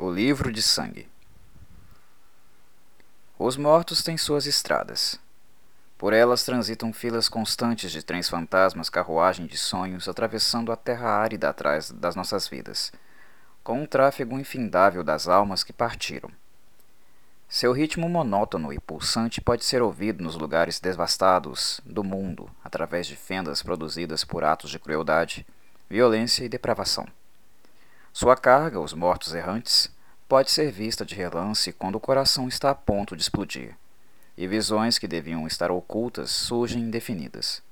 O livro de sangue. Os mortos têm suas estradas. Por elas transitam filas constantes de trens fantasmas, carruagem de sonhos, atravessando a terra árida atrás das nossas vidas, com um tráfego infindável das almas que partiram. Seu ritmo monótono e pulsante pode ser ouvido nos lugares devastados do mundo, através de fendas produzidas por atos de crueldade, violência e depravação. Sua carga, os mortos errantes, pode ser vista de relance quando o coração está a ponto de explodir, e visões que deviam estar ocultas surgem indefinidas.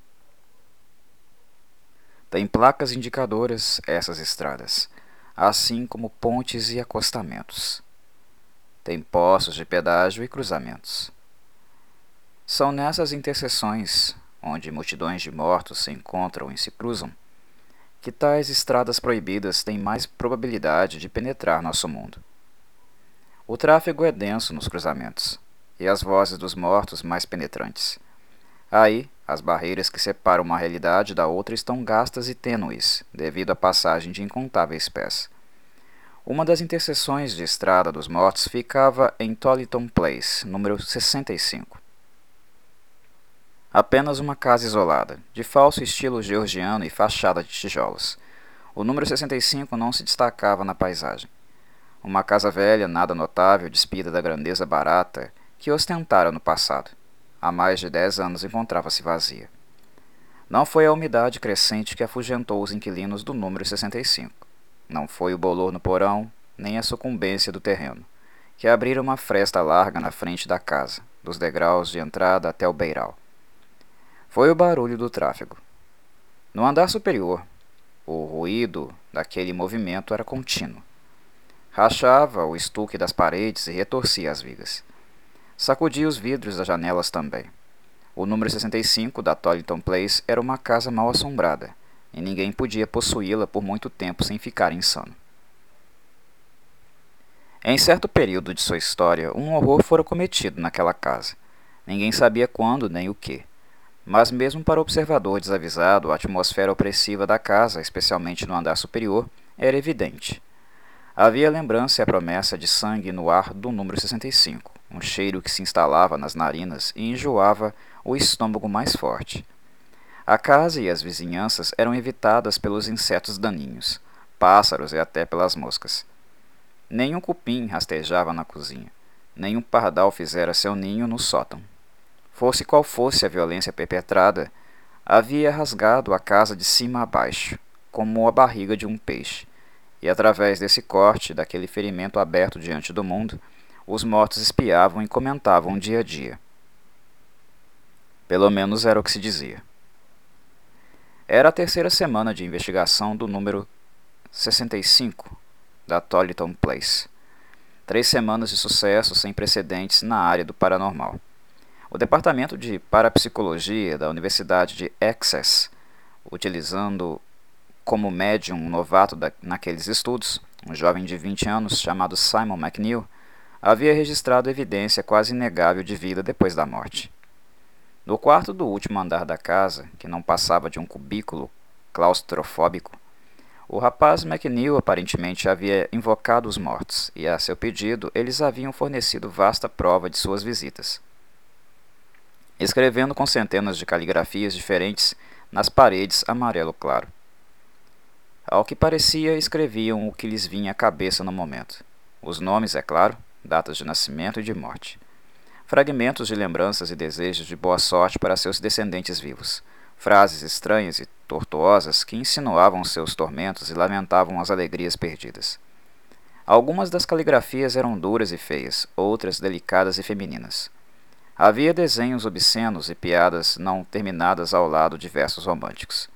Tem placas indicadoras essas estradas, assim como pontes e acostamentos. Tem postos de pedágio e cruzamentos. São nessas interseções, onde multidões de mortos se encontram e se cruzam, que tais estradas proibidas têm mais probabilidade de penetrar nosso mundo. O tráfego é denso nos cruzamentos, e as vozes dos mortos mais penetrantes. Aí, as barreiras que separam uma realidade da outra estão gastas e tênues, devido à passagem de incontáveis pés. Uma das interseções de estrada dos mortos ficava em Tollyton Place, número 65. Apenas uma casa isolada, de falso estilo georgiano e fachada de tijolos. O número 65 não se destacava na paisagem. Uma casa velha, nada notável, despida da grandeza barata que ostentara no passado. Há mais de 10 anos encontrava-se vazia. Não foi a umidade crescente que afugentou os inquilinos do número 65. Não foi o bolor no porão, nem a sucumbência do terreno, que abrira uma fresta larga na frente da casa, dos degraus de entrada até o beiral. Foi o barulho do tráfego. No andar superior, o ruído daquele movimento era contínuo. Rachava o estuque das paredes e retorcia as vigas. Sacudia os vidros das janelas também. O número 65 da Tollyton Place era uma casa mal assombrada, e ninguém podia possuí-la por muito tempo sem ficar insano. Em certo período de sua história, um horror fora cometido naquela casa. Ninguém sabia quando nem o que. Mas mesmo para o observador desavisado, a atmosfera opressiva da casa, especialmente no andar superior, era evidente. Havia lembrança e a promessa de sangue no ar do número 65, um cheiro que se instalava nas narinas e enjoava o estômago mais forte. A casa e as vizinhanças eram evitadas pelos insetos daninhos, pássaros e até pelas moscas. Nenhum cupim rastejava na cozinha, nenhum pardal fizera seu ninho no sótão. Fosse qual fosse a violência perpetrada, havia rasgado a casa de cima a baixo, como a barriga de um peixe, e através desse corte, daquele ferimento aberto diante do mundo, os mortos espiavam e comentavam o dia a dia. Pelo menos era o que se dizia. Era a terceira semana de investigação do número 65 da Tollyton Place. 3 semanas de sucesso sem precedentes na área do paranormal. O Departamento de Parapsicologia da Universidade de Essex, utilizando como médium um novato naqueles estudos, um jovem de 20 anos chamado Simon McNeil, havia registrado evidência quase inegável de vida depois da morte. No quarto do último andar da casa, que não passava de um cubículo claustrofóbico, o rapaz McNeil aparentemente havia invocado os mortos, e a seu pedido eles haviam fornecido vasta prova de suas visitas, escrevendo com centenas de caligrafias diferentes nas paredes amarelo claro. Ao que parecia, escreviam o que lhes vinha à cabeça no momento. Os nomes, é claro, datas de nascimento e de morte. Fragmentos de lembranças e desejos de boa sorte para seus descendentes vivos. Frases estranhas e tortuosas que insinuavam seus tormentos e lamentavam as alegrias perdidas. Algumas das caligrafias eram duras e feias, outras delicadas e femininas. Havia desenhos obscenos e piadas não terminadas ao lado de versos românticos.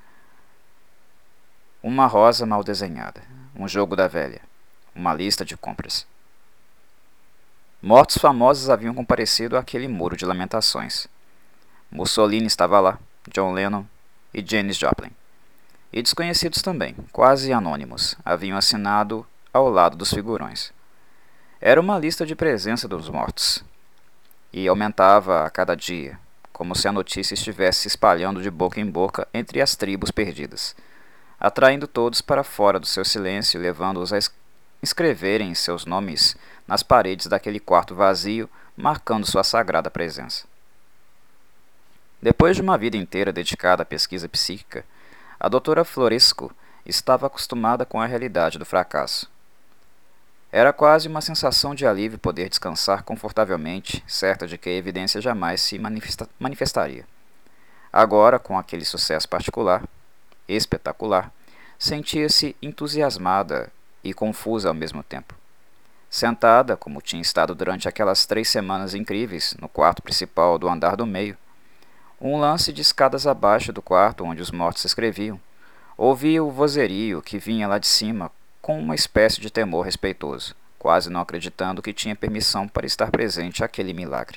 Uma rosa mal desenhada, um jogo da velha, uma lista de compras. Mortos famosos haviam comparecido àquele muro de lamentações. Mussolini estava lá, John Lennon e Janis Joplin. E desconhecidos também, quase anônimos, haviam assinado ao lado dos figurões. Era uma lista de presença dos mortos, e aumentava a cada dia, como se a notícia estivesse se espalhando de boca em boca entre as tribos perdidas, atraindo todos para fora do seu silêncio e levando-os escreverem seus nomes nas paredes daquele quarto vazio, marcando sua sagrada presença. Depois de uma vida inteira dedicada à pesquisa psíquica, a doutora Floresco estava acostumada com a realidade do fracasso. Era quase uma sensação de alívio poder descansar confortavelmente, certa de que a evidência jamais se manifestaria. Agora, com aquele sucesso particular, espetacular, sentia-se entusiasmada e confusa ao mesmo tempo. Sentada, como tinha estado durante aquelas 3 semanas incríveis, no quarto principal do andar do meio, um lance de escadas abaixo do quarto onde os mortos escreviam, ouvia o vozerio que vinha lá de cima com uma espécie de temor respeitoso, quase não acreditando que tinha permissão para estar presente àquele milagre.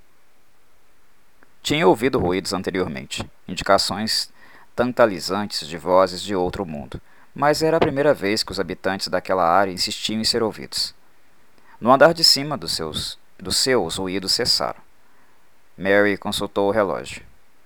Tinha ouvido ruídos anteriormente, indicações tantalizantes de vozes de outro mundo, mas era a primeira vez que os habitantes daquela área insistiam em ser ouvidos. No andar de cima dos seus ruídos cessaram. Mary consultou o relógio.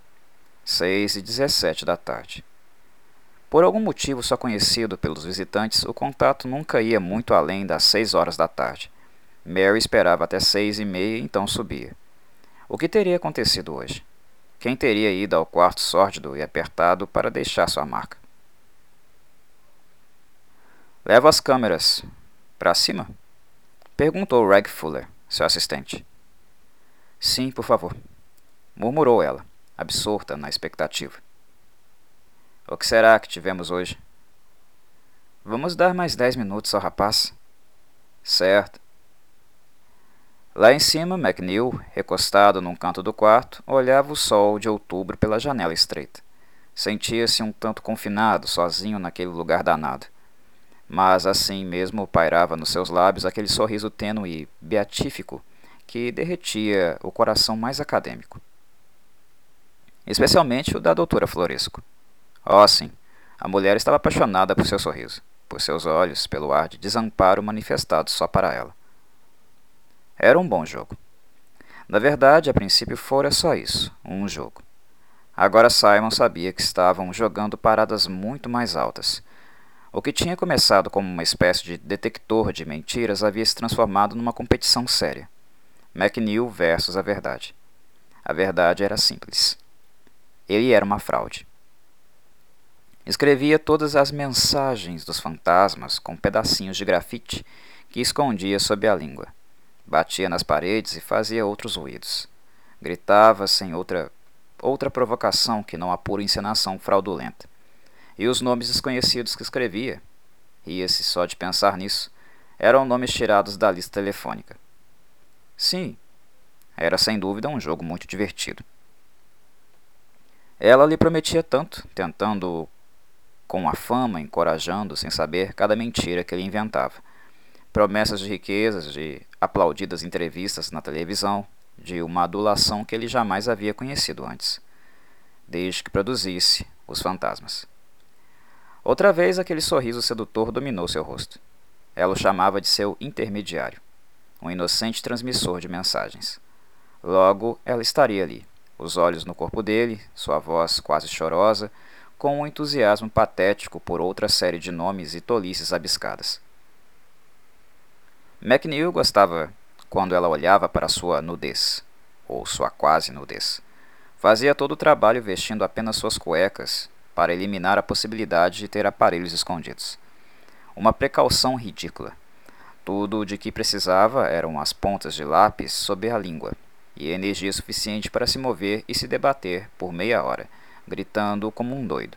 6h17 da tarde. Por algum motivo só conhecido pelos visitantes, o contato nunca ia muito além das 6 horas da tarde. Mary esperava até 6h30 e então subia. O que teria acontecido hoje? Quem teria ido ao quarto sórdido e apertado para deixar sua marca? Leva as câmeras para cima? Perguntou Reg Fuller, seu assistente. Sim, por favor, murmurou ela, absorta na expectativa. O que será que tivemos hoje? Vamos dar mais 10 minutos ao rapaz? Certo. Lá em cima, McNeil, recostado num canto do quarto, olhava o sol de outubro pela janela estreita. Sentia-se um tanto confinado, sozinho naquele lugar danado. Mas assim mesmo pairava nos seus lábios aquele sorriso tênue e beatífico que derretia o coração mais acadêmico. Especialmente o da doutora Floresco. Oh, sim, a mulher estava apaixonada por seu sorriso, por seus olhos, pelo ar de desamparo manifestado só para ela. Era um bom jogo. Na verdade, a princípio fora só isso, um jogo. Agora Simon sabia que estavam jogando paradas muito mais altas. O que tinha começado como uma espécie de detector de mentiras havia se transformado numa competição séria. McNeil versus a verdade. A verdade era simples. Ele era uma fraude. Escrevia todas as mensagens dos fantasmas com pedacinhos de grafite que escondia sob a língua. Batia nas paredes e fazia outros ruídos. Gritava sem outra provocação que não a pura encenação fraudulenta. E os nomes desconhecidos que escrevia, ria-se só de pensar nisso, eram nomes tirados da lista telefônica. Sim, era sem dúvida um jogo muito divertido. Ela lhe prometia tanto, tentando com a fama, encorajando, sem saber, cada mentira que ele inventava. Promessas de riquezas, de aplaudidas entrevistas na televisão, de uma adulação que ele jamais havia conhecido antes, desde que produzisse Os Fantasmas. Outra vez aquele sorriso sedutor dominou seu rosto. Ela o chamava de seu intermediário, um inocente transmissor de mensagens. Logo, ela estaria ali, os olhos no corpo dele, sua voz quase chorosa, com um entusiasmo patético por outra série de nomes e tolices abiscadas. McNeil gostava quando ela olhava para sua nudez, ou sua quase nudez. Fazia todo o trabalho vestindo apenas suas cuecas, para eliminar a possibilidade de ter aparelhos escondidos. Uma precaução ridícula. Tudo de que precisava eram as pontas de lápis sob a língua, e energia suficiente para se mover e se debater por meia hora, gritando como um doido.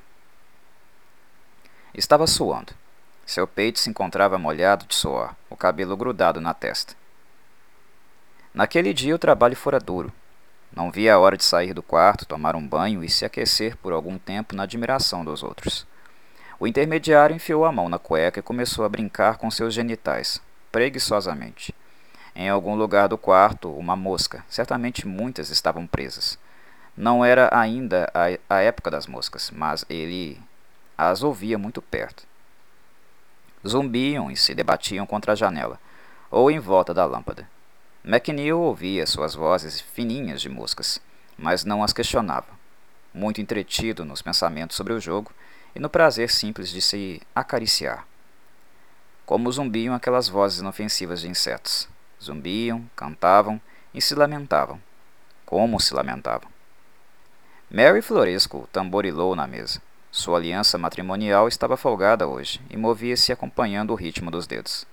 Estava suando. Seu peito se encontrava molhado de suor, o cabelo grudado na testa. Naquele dia o trabalho fora duro. Não via a hora de sair do quarto, tomar um banho e se aquecer por algum tempo na admiração dos outros. O intermediário enfiou a mão na cueca e começou a brincar com seus genitais, preguiçosamente. Em algum lugar do quarto, uma mosca, certamente muitas estavam presas. Não era ainda a época das moscas, mas ele as ouvia muito perto. Zumbiam e se debatiam contra a janela, ou em volta da lâmpada. McNeil ouvia suas vozes fininhas de moscas, mas não as questionava, muito entretido nos pensamentos sobre o jogo e no prazer simples de se acariciar. como zumbiam aquelas vozes inofensivas de insetos. Zumbiam, cantavam e se lamentavam. Como se lamentavam! Mary Floresco tamborilou na mesa. Sua aliança matrimonial estava folgada hoje e movia-se acompanhando o ritmo dos dedos.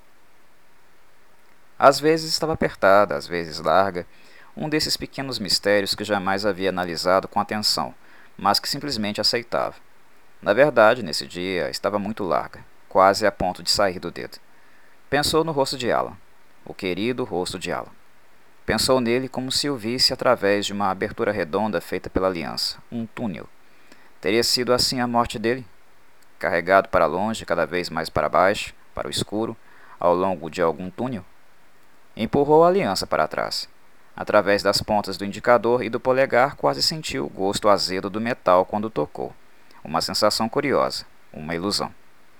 Às vezes estava apertada, às vezes larga, um desses pequenos mistérios que jamais havia analisado com atenção, mas que simplesmente aceitava. Na verdade, nesse dia, estava muito larga, quase a ponto de sair do dedo. Pensou no rosto de Alan, o querido rosto de Alan. Pensou nele como se o visse através de uma abertura redonda feita pela aliança, um túnel. Teria sido assim a morte dele? Carregado para longe, cada vez mais para baixo, para o escuro, ao longo de algum túnel? Empurrou a aliança para trás. Através das pontas do indicador e do polegar, quase sentiu o gosto azedo do metal quando tocou. Uma sensação curiosa, uma ilusão.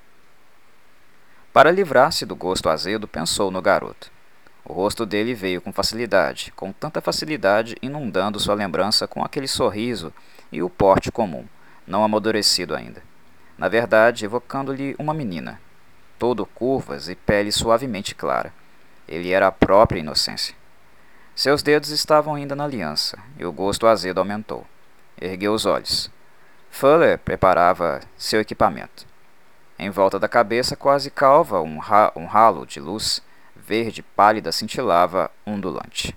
Para livrar-se do gosto azedo, pensou no garoto. O rosto dele veio com facilidade, com tanta facilidade, inundando sua lembrança com aquele sorriso e o porte comum, não amadurecido ainda. Na verdade, evocando-lhe uma menina, todo curvas e pele suavemente clara. Ele era a própria inocência. Seus dedos estavam ainda na aliança, e o gosto azedo aumentou. Ergueu os olhos. Fuller preparava seu equipamento. Em volta da cabeça, quase calva, um halo de luz verde pálida cintilava, ondulante.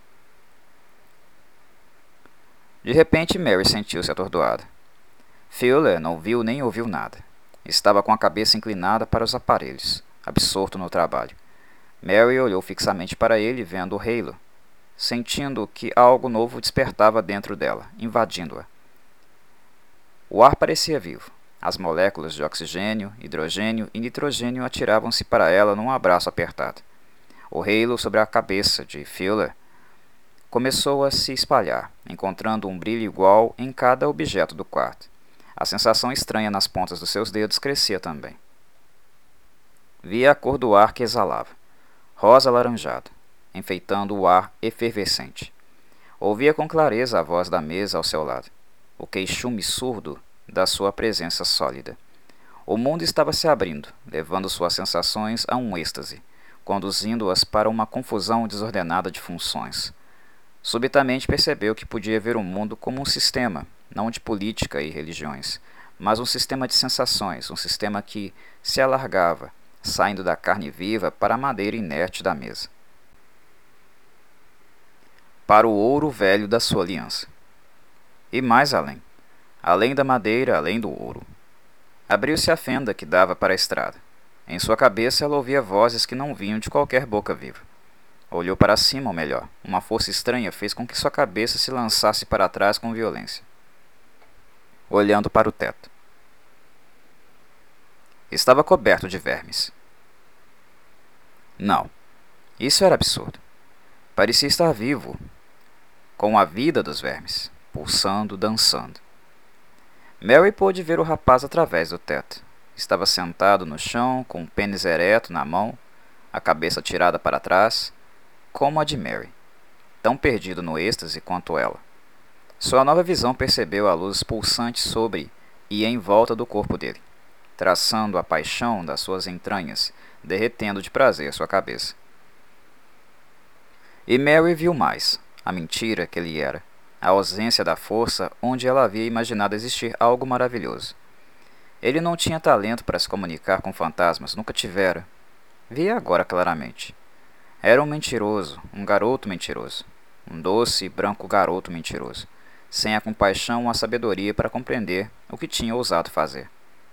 De repente, Mary sentiu-se atordoada. Fuller não viu nem ouviu nada. Estava com a cabeça inclinada para os aparelhos, absorto no trabalho. Mary olhou fixamente para ele, vendo o halo, sentindo que algo novo despertava dentro dela, invadindo-a. O ar parecia vivo. As moléculas de oxigênio, hidrogênio e nitrogênio atiravam-se para ela num abraço apertado. O halo sobre a cabeça de Fuller começou a se espalhar, encontrando um brilho igual em cada objeto do quarto. A sensação estranha nas pontas dos seus dedos crescia também. Via a cor do ar que exalava, rosa alaranjado, enfeitando o ar efervescente. Ouvia com clareza a voz da mesa ao seu lado, o queixume surdo da sua presença sólida. O mundo estava se abrindo, levando suas sensações a um êxtase, conduzindo-as para uma confusão desordenada de funções. Subitamente percebeu que podia ver o mundo como um sistema, não de política e religiões, mas um sistema de sensações, um sistema que se alargava, saindo da carne viva para a madeira inerte da mesa. Para o ouro velho da sua aliança. E mais além. Além da madeira, além do ouro. Abriu-se a fenda que dava para a estrada. Em sua cabeça ela ouvia vozes que não vinham de qualquer boca viva. Olhou para cima, ou melhor, uma força estranha fez com que sua cabeça se lançasse para trás com violência. Olhando para o teto. Estava coberto de vermes. Não, isso era absurdo. Parecia estar vivo, com a vida dos vermes, pulsando, dançando. Mary pôde ver o rapaz através do teto. Estava sentado no chão, com o pênis ereto na mão, a cabeça tirada para trás, como a de Mary, tão perdido no êxtase quanto ela. Sua nova visão percebeu a luz pulsante sobre e em volta do corpo dele, traçando a paixão das suas entranhas, derretendo de prazer sua cabeça. E Mary viu mais, a mentira que ele era, a ausência da força onde ela havia imaginado existir algo maravilhoso. Ele não tinha talento para se comunicar com fantasmas, nunca tivera. Via agora claramente. Era um mentiroso, um garoto mentiroso, um doce e branco garoto mentiroso, sem a compaixão ou a sabedoria para compreender o que tinha ousado fazer.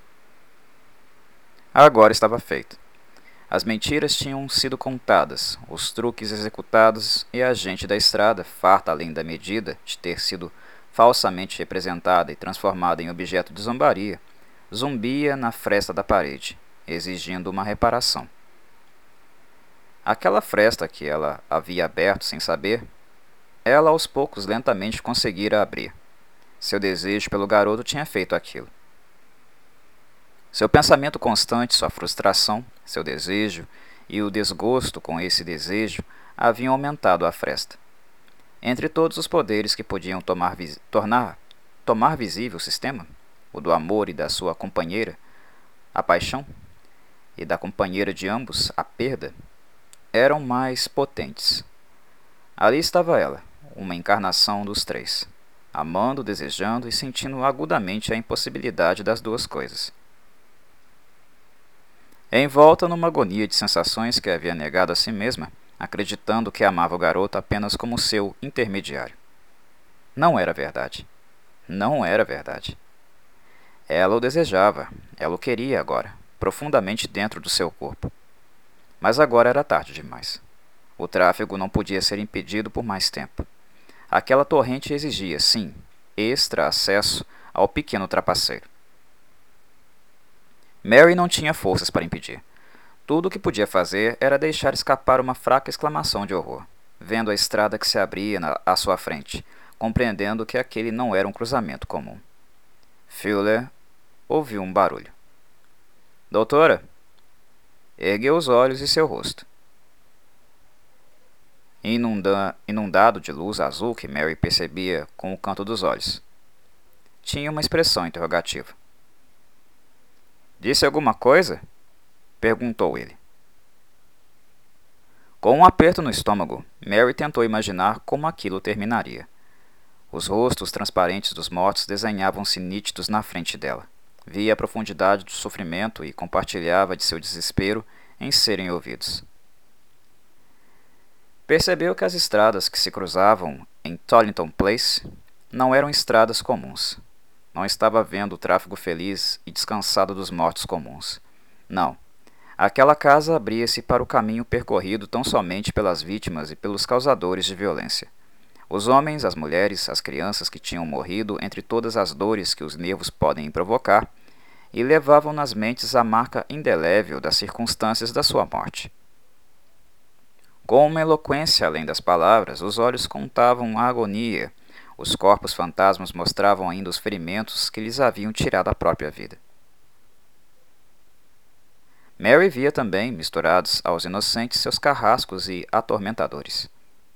Agora estava feito. As mentiras tinham sido contadas, os truques executados e a gente da estrada, farta além da medida de ter sido falsamente representada e transformada em objeto de zombaria, zumbia na fresta da parede, exigindo uma reparação. Aquela fresta que ela havia aberto sem saber, ela aos poucos lentamente conseguira abrir. Seu desejo pelo garoto tinha feito aquilo. Seu pensamento constante, sua frustração, seu desejo e o desgosto com esse desejo haviam aumentado a fresta. Entre todos os poderes que podiam tomar visível o sistema, o do amor e da sua companheira, a paixão, e da companheira de ambos, a perda, eram mais potentes. Ali estava ela, uma encarnação dos três, amando, desejando e sentindo agudamente a impossibilidade das duas coisas. Envolta numa agonia de sensações que havia negado a si mesma, acreditando que amava o garoto apenas como seu intermediário. Não era verdade. Não era verdade. Ela o desejava, ela o queria agora, profundamente dentro do seu corpo. Mas agora era tarde demais. O tráfego não podia ser impedido por mais tempo. Aquela torrente exigia, sim, extra acesso ao pequeno trapaceiro. Mary não tinha forças para impedir. Tudo o que podia fazer era deixar escapar uma fraca exclamação de horror, vendo a estrada que se abria à sua frente, compreendendo que aquele não era um cruzamento comum. Fuller ouviu um barulho. Doutora! Ergueu os olhos e seu rosto. Inundado de luz azul que Mary percebia com o canto dos olhos. Tinha uma expressão interrogativa. Disse alguma coisa? Perguntou ele. Com um aperto no estômago, Mary tentou imaginar como aquilo terminaria. Os rostos transparentes dos mortos desenhavam-se nítidos na frente dela. Via a profundidade do sofrimento e compartilhava de seu desespero em serem ouvidos. Percebeu que as estradas que se cruzavam em Tollington Place não eram estradas comuns. Não estava vendo o tráfego feliz e descansado dos mortos comuns. Não. Aquela casa abria-se para o caminho percorrido tão somente pelas vítimas e pelos causadores de violência. Os homens, as mulheres, as crianças que tinham morrido entre todas as dores que os nervos podem provocar e levavam nas mentes a marca indelével das circunstâncias da sua morte. Com uma eloquência além das palavras, os olhos contavam a agonia, os corpos fantasmas mostravam ainda os ferimentos que lhes haviam tirado a própria vida. Mary via também, misturados aos inocentes, seus carrascos e atormentadores.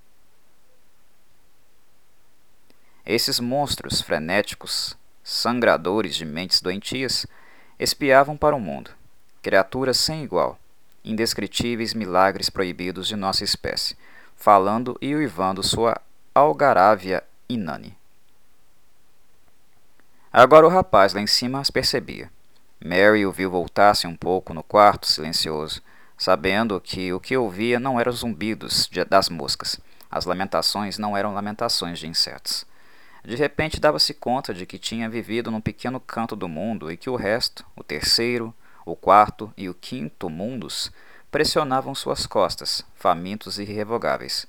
Esses monstros frenéticos, sangradores de mentes doentias, espiavam para o mundo, criaturas sem igual, indescritíveis milagres proibidos de nossa espécie, falando e uivando sua algarávia inane. Agora o rapaz lá em cima as percebia. Mary o viu voltar-se um pouco no quarto silencioso, sabendo que o que ouvia não eram zumbidos das moscas. As lamentações não eram lamentações de insetos. De repente dava-se conta de que tinha vivido num pequeno canto do mundo e que o resto, o terceiro, o quarto e o quinto mundos, pressionavam suas costas, famintos e irrevogáveis.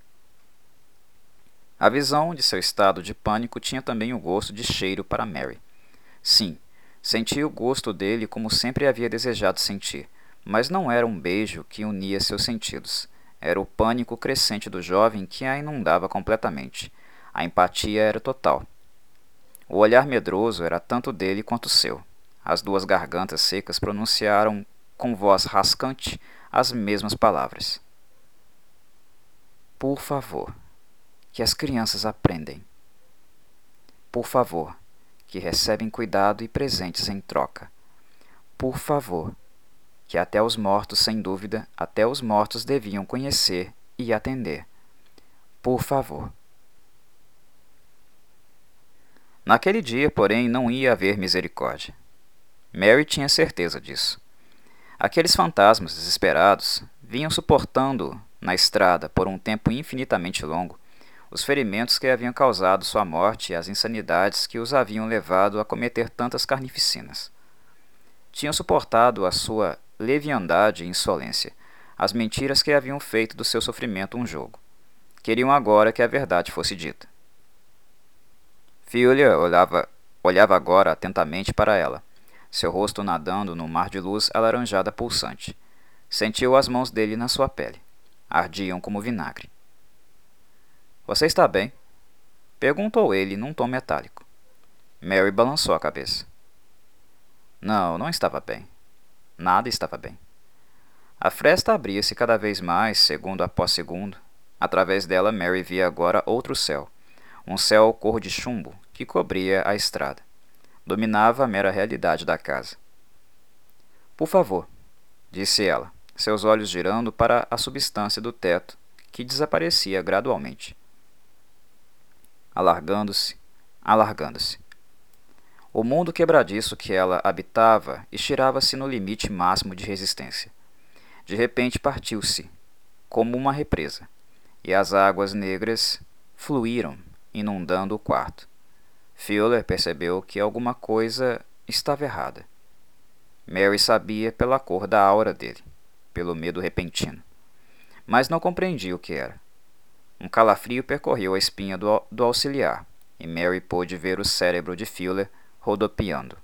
A visão de seu estado de pânico tinha também o gosto de cheiro para Mary. Sim, sentia o gosto dele como sempre havia desejado sentir, mas não era um beijo que unia seus sentidos. Era o pânico crescente do jovem que a inundava completamente. A empatia era total. O olhar medroso era tanto dele quanto seu. As duas gargantas secas pronunciaram com voz rascante as mesmas palavras. Por favor, que as crianças aprendem. Por favor, que recebem cuidado e presentes em troca. Por favor, que até os mortos, sem dúvida, até os mortos deviam conhecer e atender. Por favor. Naquele dia, porém, não ia haver misericórdia. Mary tinha certeza disso. Aqueles fantasmas desesperados vinham suportando na estrada por um tempo infinitamente longo os ferimentos que haviam causado sua morte e as insanidades que os haviam levado a cometer tantas carnificinas. Tinham suportado a sua leviandade e insolência, as mentiras que haviam feito do seu sofrimento um jogo. Queriam agora que a verdade fosse dita. Fuller olhava agora atentamente para ela, seu rosto nadando num mar de luz alaranjada pulsante. Sentiu as mãos dele na sua pele. Ardiam como vinagre. Você está bem? Perguntou ele num tom metálico. Mary balançou a cabeça. Não, não estava bem. Nada estava bem. A fresta abria-se cada vez mais, segundo após segundo. Através dela, Mary via agora outro céu. Um céu cor de chumbo que cobria a estrada. Dominava a mera realidade da casa. Por favor, disse ela, seus olhos girando para a substância do teto, que desaparecia gradualmente, alargando-se, alargando-se. O mundo quebradiço que ela habitava estirava-se no limite máximo de resistência. De repente partiu-se, como uma represa, e as águas negras fluíram, inundando o quarto. Fuller percebeu que alguma coisa estava errada. Mary sabia pela cor da aura dele, pelo medo repentino, mas não compreendia o que era. Um calafrio percorreu a espinha do auxiliar, e Mary pôde ver o cérebro de Fuller rodopiando.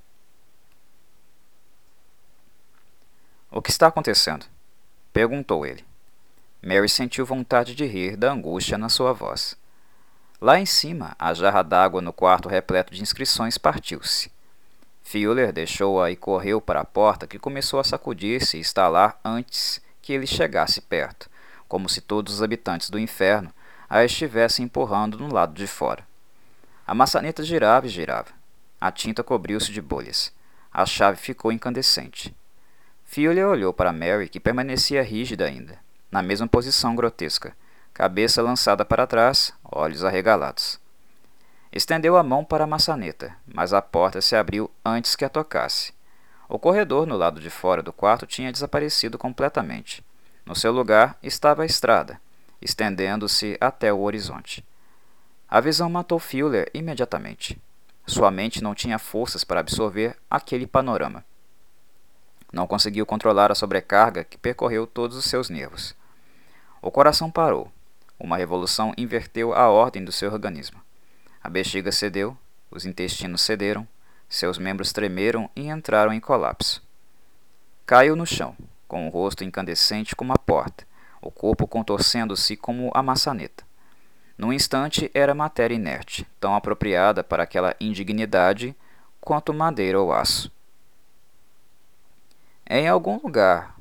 "O que está acontecendo?" perguntou ele. Mary sentiu vontade de rir da angústia na sua voz. Lá em cima, a jarra d'água no quarto repleto de inscrições partiu-se. Fuller deixou-a e correu para a porta, que começou a sacudir-se e estalar antes que ele chegasse perto, como se todos os habitantes do inferno a estivessem empurrando no lado de fora. A maçaneta girava e girava. A tinta cobriu-se de bolhas. A chave ficou incandescente. Fuller olhou para Mary, que permanecia rígida ainda, na mesma posição grotesca, cabeça lançada para trás, olhos arregalados. Estendeu a mão para a maçaneta, mas a porta se abriu antes que a tocasse. O corredor no lado de fora do quarto tinha desaparecido completamente. No seu lugar estava a estrada, estendendo-se até o horizonte. A visão matou Fuller imediatamente. Sua mente não tinha forças para absorver aquele panorama. Não conseguiu controlar a sobrecarga que percorreu todos os seus nervos. O coração parou. Uma revolução inverteu a ordem do seu organismo. A bexiga cedeu, os intestinos cederam, seus membros tremeram e entraram em colapso. Caiu no chão, com o rosto incandescente como a porta, o corpo contorcendo-se como a maçaneta. Num instante era matéria inerte, tão apropriada para aquela indignidade quanto madeira ou aço. Em algum lugar,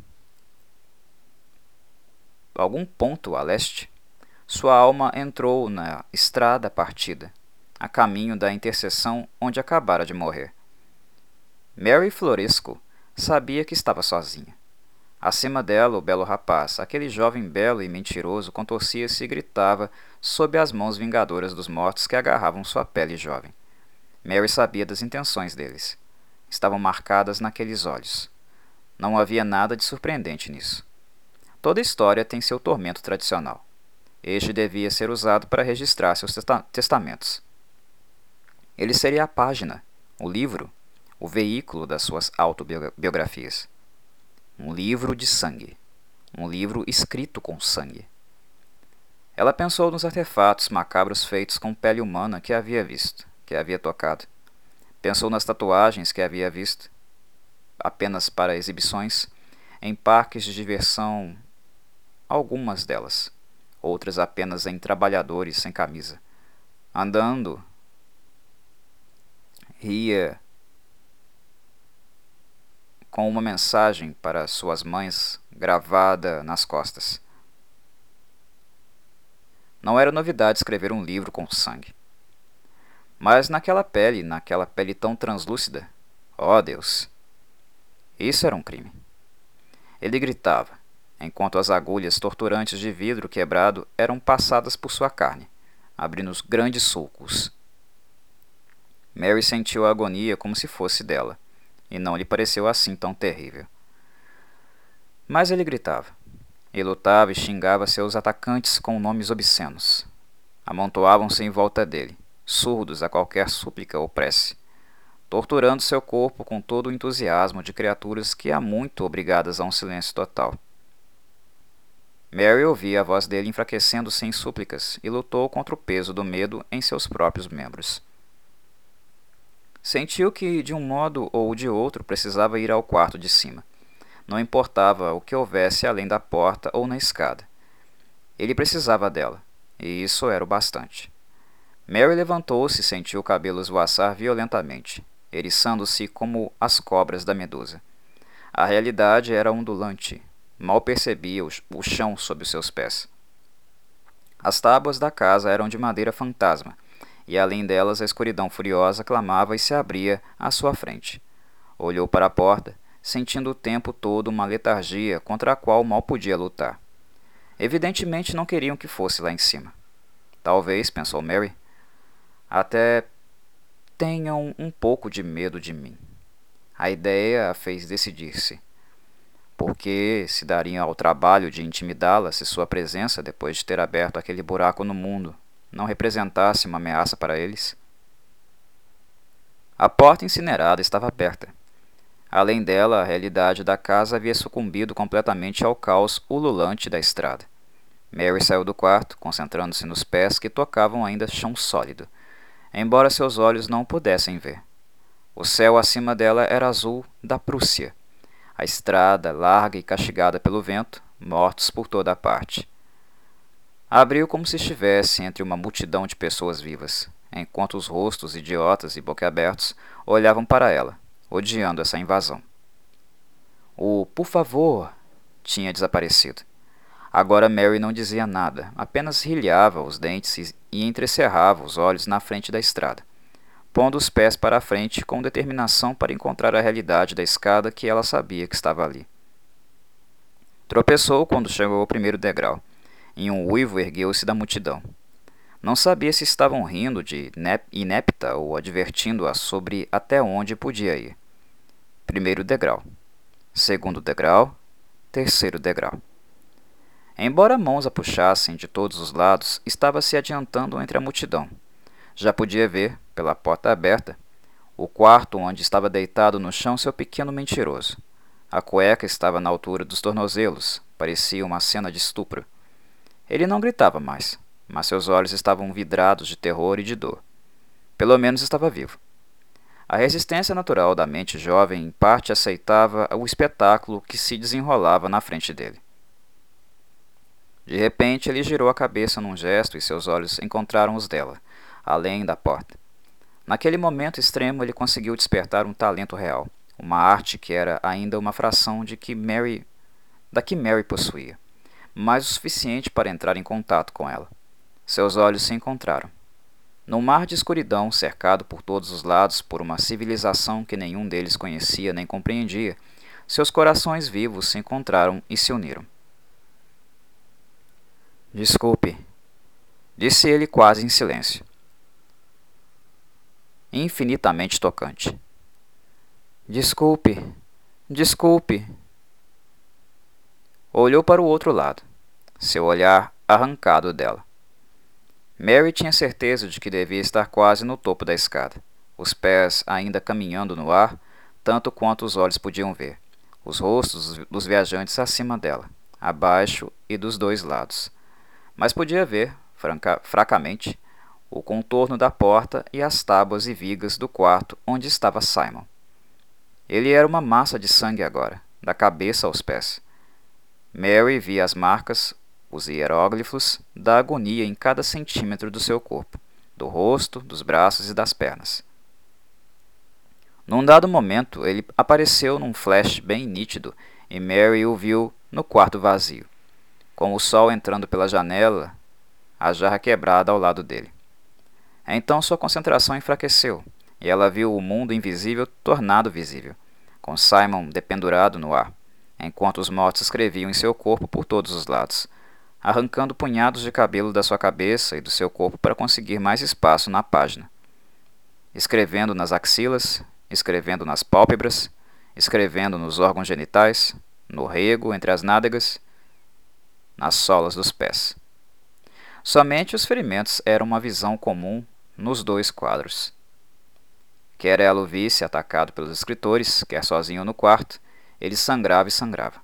algum ponto a leste, sua alma entrou na estrada partida, a caminho da interseção onde acabara de morrer. Mary Floresco sabia que estava sozinha. Acima dela, o belo rapaz, aquele jovem belo e mentiroso, contorcia-se e gritava sob as mãos vingadoras dos mortos que agarravam sua pele jovem. Mary sabia das intenções deles. Estavam marcadas naqueles olhos. Não havia nada de surpreendente nisso. Toda história tem seu tormento tradicional. Este devia ser usado para registrar seus testamentos. Ele seria a página, o livro, o veículo das suas autobiografias. Um livro de sangue. Um livro escrito com sangue. Ela pensou nos artefatos macabros feitos com pele humana que havia visto, que havia tocado. Pensou nas tatuagens que havia visto, apenas para exibições, em parques de diversão, algumas delas, outras apenas em trabalhadores sem camisa. Andando, ria com uma mensagem para suas mães gravada nas costas. Não era novidade escrever um livro com sangue. Mas naquela pele tão translúcida, ó Deus, isso era um crime. Ele gritava, enquanto as agulhas torturantes de vidro quebrado eram passadas por sua carne, abrindo grandes sulcos. Mary sentiu a agonia como se fosse dela, e não lhe pareceu assim tão terrível. Mas ele gritava. E lutava e xingava seus atacantes com nomes obscenos. Amontoavam-se em volta dele, surdos a qualquer súplica ou prece, torturando seu corpo com todo o entusiasmo de criaturas que há muito obrigadas a um silêncio total. Mary ouvia a voz dele enfraquecendo-se em súplicas e lutou contra o peso do medo em seus próprios membros. Sentiu que, de um modo ou de outro, precisava ir ao quarto de cima. Não importava o que houvesse além da porta ou na escada. Ele precisava dela, e isso era o bastante. Mary levantou-se e sentiu o cabelo esvoaçar violentamente, eriçando-se como as cobras da medusa. A realidade era ondulante. Mal percebia o chão sob os seus pés. As tábuas da casa eram de madeira fantasma, e além delas a escuridão furiosa clamava e se abria à sua frente. Olhou para a porta, sentindo o tempo todo uma letargia contra a qual mal podia lutar. Evidentemente não queriam que fosse lá em cima. Talvez, pensou Mary, até tenham um pouco de medo de mim. A ideia a fez decidir-se, porque se dariam ao trabalho de intimidá-la se sua presença, depois de ter aberto aquele buraco no mundo, não representasse uma ameaça para eles. A porta incinerada estava aberta. Além dela, a realidade da casa havia sucumbido completamente ao caos ululante da estrada. Mary saiu do quarto, concentrando-se nos pés que tocavam ainda chão sólido, embora seus olhos não o pudessem ver. O céu acima dela era azul da Prússia. A estrada, larga e castigada pelo vento, mortos por toda a parte. Abriu como se estivesse entre uma multidão de pessoas vivas, enquanto os rostos idiotas e boquiabertos olhavam para ela, odiando essa invasão. O "por favor" tinha desaparecido. Agora Mary não dizia nada, apenas rilhava os dentes e entrecerrava os olhos na frente da estrada, pondo os pés para a frente com determinação para encontrar a realidade da escada que ela sabia que estava ali. Tropeçou quando chegou ao primeiro degrau, e um uivo ergueu-se da multidão. Não sabia se estavam rindo de inepta ou advertindo-a sobre até onde podia ir. Primeiro degrau. Segundo degrau. Terceiro degrau. Embora mãos a puxassem de todos os lados, estava se adiantando entre a multidão. Já podia ver, pela porta aberta, o quarto onde estava deitado no chão seu pequeno mentiroso. A cueca estava na altura dos tornozelos, parecia uma cena de estupro. Ele não gritava mais, mas seus olhos estavam vidrados de terror e de dor. Pelo menos estava vivo. A resistência natural da mente jovem em parte aceitava o espetáculo que se desenrolava na frente dele. De repente, ele girou a cabeça num gesto e seus olhos encontraram os dela, além da porta. Naquele momento extremo, ele conseguiu despertar um talento real, uma arte que era ainda uma fração da que Mary possuía, mas o suficiente para entrar em contato com ela. Seus olhos se encontraram. Num mar de escuridão, cercado por todos os lados por uma civilização que nenhum deles conhecia nem compreendia, seus corações vivos se encontraram e se uniram. Desculpe, disse ele quase em silêncio. Infinitamente tocante. Desculpe, desculpe. Olhou para o outro lado, seu olhar arrancado dela. Mary tinha certeza de que devia estar quase no topo da escada, os pés ainda caminhando no ar, tanto quanto os olhos podiam ver, os rostos dos viajantes acima dela, abaixo e dos dois lados. Mas podia ver, fracamente, o contorno da porta e as tábuas e vigas do quarto onde estava Simon. Ele era uma massa de sangue agora, da cabeça aos pés. Mary via as marcas, os hieróglifos da agonia em cada centímetro do seu corpo, do rosto, dos braços e das pernas. Num dado momento, ele apareceu num flash bem nítido e Mary o viu no quarto vazio, com o sol entrando pela janela, a jarra quebrada ao lado dele. Então sua concentração enfraqueceu, e ela viu o mundo invisível tornado visível, com Simon dependurado no ar, enquanto os mortos escreviam em seu corpo por todos os lados, arrancando punhados de cabelo da sua cabeça e do seu corpo para conseguir mais espaço na página. Escrevendo nas axilas, escrevendo nas pálpebras, escrevendo nos órgãos genitais, no rego entre as nádegas, nas solas dos pés. Somente os ferimentos eram uma visão comum nos dois quadros. Quer ela o visse atacado pelos escritores, quer sozinho no quarto, ele sangrava e sangrava.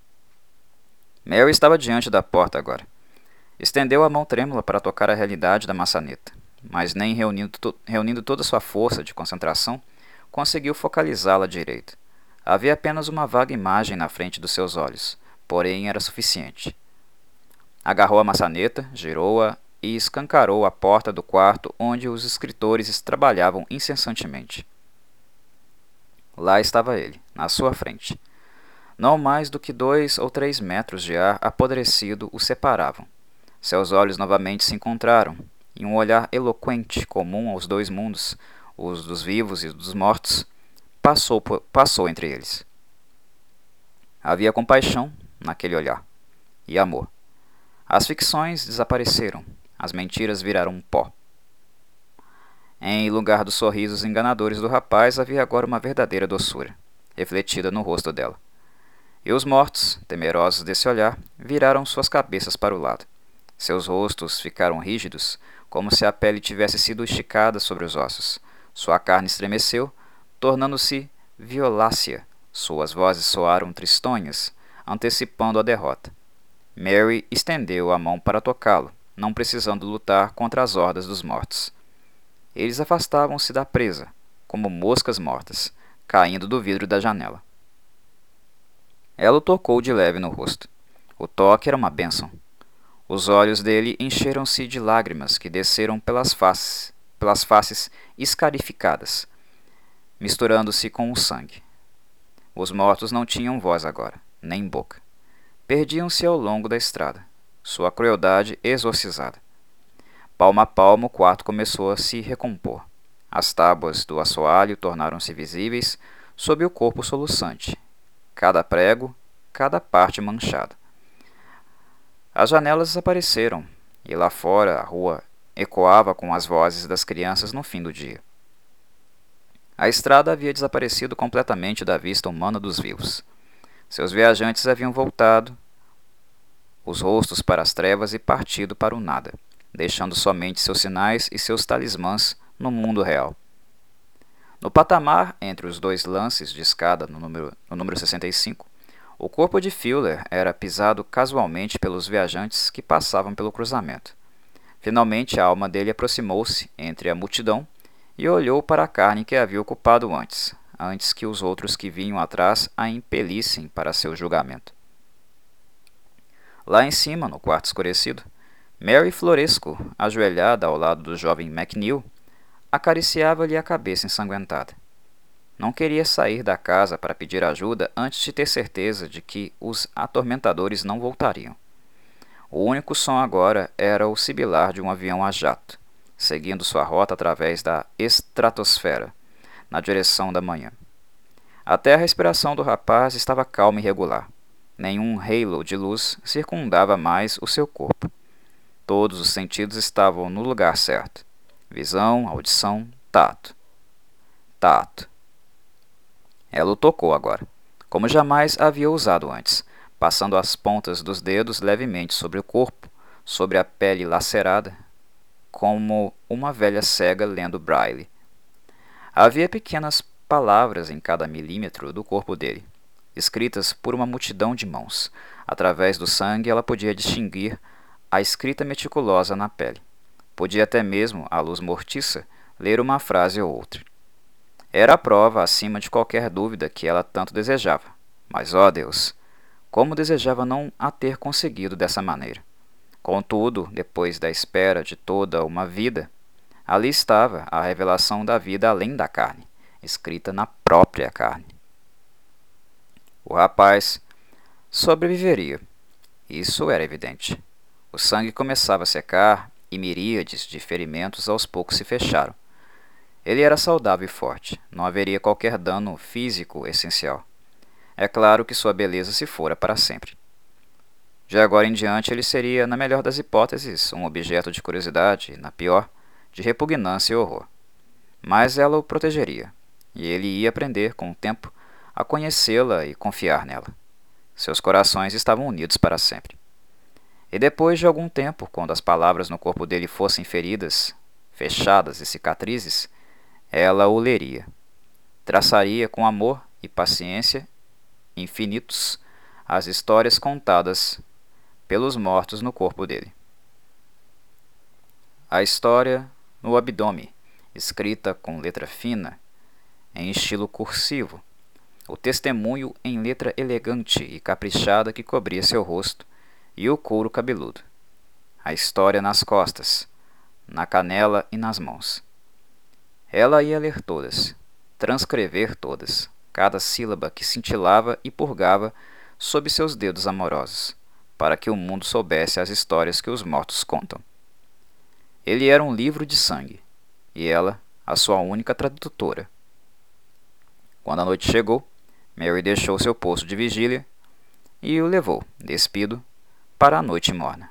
Mary estava diante da porta agora. Estendeu a mão trêmula para tocar a realidade da maçaneta, mas nem reunindo toda sua força de concentração, conseguiu focalizá-la direito. Havia apenas uma vaga imagem na frente dos seus olhos, porém era suficiente. Agarrou a maçaneta, girou-a e escancarou a porta do quarto onde os escritores trabalhavam incessantemente. Lá estava ele, na sua frente. Não mais do que 2 ou 3 metros de ar apodrecido o separavam. Seus olhos novamente se encontraram, e um olhar eloquente, comum aos dois mundos, os dos vivos e dos mortos, passou entre eles. Havia compaixão naquele olhar e amor. As ficções desapareceram, as mentiras viraram pó. Em lugar dos sorrisos enganadores do rapaz, havia agora uma verdadeira doçura, refletida no rosto dela. E os mortos, temerosos desse olhar, viraram suas cabeças para o lado. Seus rostos ficaram rígidos, como se a pele tivesse sido esticada sobre os ossos. Sua carne estremeceu, tornando-se violácea. Suas vozes soaram tristonhas, antecipando a derrota. Mary estendeu a mão para tocá-lo, não precisando lutar contra as hordas dos mortos. Eles afastavam-se da presa, como moscas mortas, caindo do vidro da janela. Ela o tocou de leve no rosto. O toque era uma bênção. Os olhos dele encheram-se de lágrimas que desceram pelas faces escarificadas, misturando-se com o sangue. Os mortos não tinham voz agora, nem boca. Perdiam-se ao longo da estrada, sua crueldade exorcizada. Palmo a palmo, o quarto começou a se recompor. As tábuas do assoalho tornaram-se visíveis sob o corpo soluçante, cada prego, cada parte manchada. As janelas desapareceram, e lá fora a rua ecoava com as vozes das crianças no fim do dia. A estrada havia desaparecido completamente da vista humana dos vivos. Seus viajantes haviam voltado os rostos para as trevas e partido para o nada, deixando somente seus sinais e seus talismãs no mundo real. No patamar entre os dois lances de escada no número 65, o corpo de Fuller era pisado casualmente pelos viajantes que passavam pelo cruzamento. Finalmente a alma dele aproximou-se entre a multidão e olhou para a carne que havia ocupado antes que os outros que vinham atrás a impelissem para seu julgamento. Lá em cima, no quarto escurecido, Mary Floresco, ajoelhada ao lado do jovem McNeil, acariciava-lhe a cabeça ensanguentada. Não queria sair da casa para pedir ajuda antes de ter certeza de que os atormentadores não voltariam. O único som agora era o sibilar de um avião a jato, seguindo sua rota através da estratosfera, na direção da manhã. Até a respiração do rapaz estava calma e regular. Nenhum halo de luz circundava mais o seu corpo. Todos os sentidos estavam no lugar certo. Visão, audição, tato. Tato. Ela o tocou agora, como jamais havia usado antes, passando as pontas dos dedos levemente sobre o corpo, sobre a pele lacerada, como uma velha cega lendo Braille. Havia pequenas palavras em cada milímetro do corpo dele, escritas por uma multidão de mãos. Através do sangue ela podia distinguir a escrita meticulosa na pele. Podia até mesmo, à luz mortiça, ler uma frase ou outra. Era a prova acima de qualquer dúvida que ela tanto desejava. Mas, ó Deus, como desejava não a ter conseguido dessa maneira. Contudo, depois da espera de toda uma vida, ali estava a revelação da vida além da carne, escrita na própria carne. O rapaz sobreviveria. Isso era evidente. O sangue começava a secar e miríades de ferimentos aos poucos se fecharam. Ele era saudável e forte. Não haveria qualquer dano físico essencial. É claro que sua beleza se fora para sempre. De agora em diante ele seria, na melhor das hipóteses, um objeto de curiosidade e, na pior, de repugnância e horror. Mas ela o protegeria, e ele ia aprender, com o tempo, a conhecê-la e confiar nela. Seus corações estavam unidos para sempre. E depois de algum tempo, quando as palavras no corpo dele fossem feridas, fechadas e cicatrizes, ela o leria. Traçaria com amor e paciência infinitos as histórias contadas pelos mortos no corpo dele. A história no abdômen, escrita com letra fina, em estilo cursivo, o testemunho em letra elegante e caprichada que cobria seu rosto e o couro cabeludo. A história nas costas, na canela e nas mãos. Ela ia ler todas, transcrever todas, cada sílaba que cintilava e purgava sob seus dedos amorosos, para que o mundo soubesse as histórias que os mortos contam. Ele era um livro de sangue, e ela, a sua única tradutora. Quando a noite chegou, Mary deixou seu posto de vigília, e o levou, despido, para a noite morna.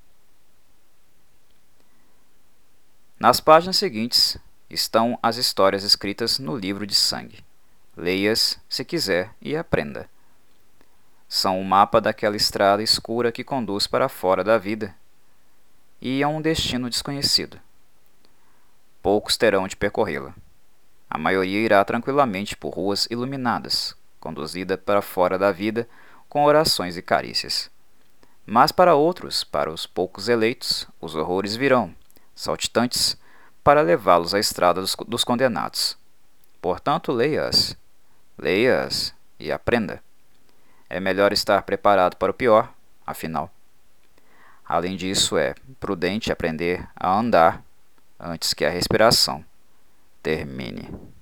Nas páginas seguintes estão as histórias escritas no livro de sangue. Leia-as, se quiser, e aprenda. São um mapa daquela estrada escura que conduz para fora da vida e a um destino desconhecido. Poucos terão de percorrê-la. A maioria irá tranquilamente por ruas iluminadas, conduzida para fora da vida com orações e carícias. Mas para outros, para os poucos eleitos, os horrores virão, saltitantes, para levá-los à estrada dos condenados. Portanto, leia-as e aprenda. É melhor estar preparado para o pior, afinal. Além disso, é prudente aprender a andar antes que a respiração termine.